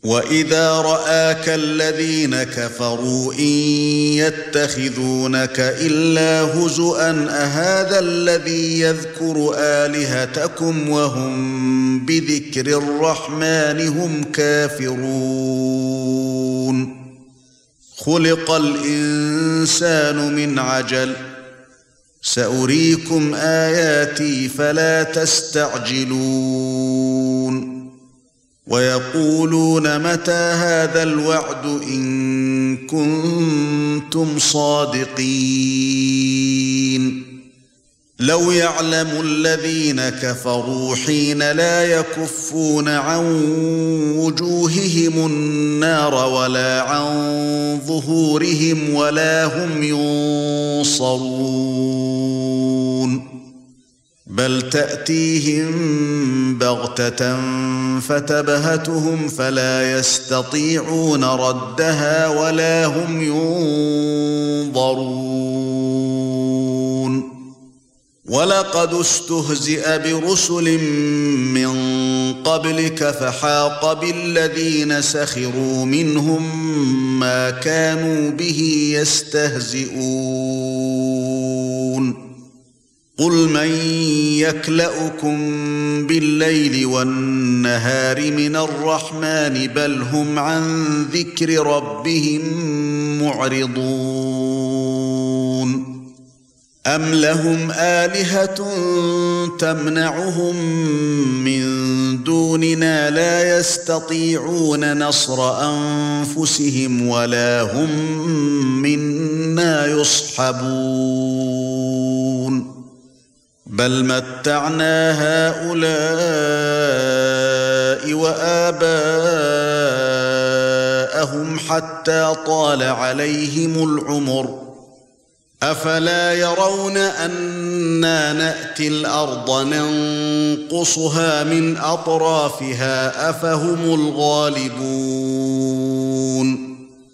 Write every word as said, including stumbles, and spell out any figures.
وَإِذَا رَآكَ الَّذِينَ كَفَرُوا إِن يَتَّخِذُونَكَ إِلَّا هُزُوًا أَهَذَا الَّذِي يَذْكُرُ آلِهَتَكُمْ وَهُمْ بِذِكْرِ الرَّحْمَنِ هُمْ كَافِرُونَ خُلِقَ الْإِنسَانُ مِنْ عَجَلٍ سَأُرِيكُمْ آيَاتِي فَلَا تَسْتَعْجِلُونَ وَيَقُولُونَ مَتَى هَذَا الْوَعْدُ إِن كُنتُمْ صَادِقِينَ لَوْ يَعْلَمُ الَّذِينَ كَفَرُوا حِينَ لا يَكُفُّونَ عَن وُجُوهِهِمُ النَّارَ وَلَا عَن ظُهُورِهِمْ وَلَا هُمْ يُنصَرُونَ بَلْ تَأْتِيهِم بَغْتَةً فَتَبْهَتُهُمْ فَلَا يَسْتَطِيعُونَ رَدَّهَا وَلَا هُمْ يُنظَرُونَ وَلَقَدِ اسْتُهْزِئَ بِرُسُلٍ مِّن قَبْلِكَ فَحَاقَ بِالَّذِينَ سَخِرُوا مِنْهُم مَّا كَانُوا بِهِ يَسْتَهْزِئُونَ قُلْ مَن يَكْلَؤُكُم بِاللَّيْلِ وَالنَّهَارِ مِنَ الرَّحْمَنِ بَلْ هُمْ عَن ذِكْرِ رَبِّهِم مُّعْرِضُونَ أَمْ لَهُمْ آلِهَةٌ تَمْنَعُهُم مِّن دُونِنَا لا يَسْتَطِيعُونَ نَصْرَ أَنفُسِهِمْ وَلَا هُم مِّنَّا يُصْحَبُونَ بَلْ مَتَّعْنَا هَؤُلَاءِ وَآبَاءَهُمْ حَتَّى طَالَ عَلَيْهِمُ الْعُمُرُ أَفَلَا يَرَوْنَ أَنَّا نَأْتِي الْأَرْضَ نَنقُصُهَا مِنْ أَطْرَافِهَا أَفَهُمُ الْغَالِبُونَ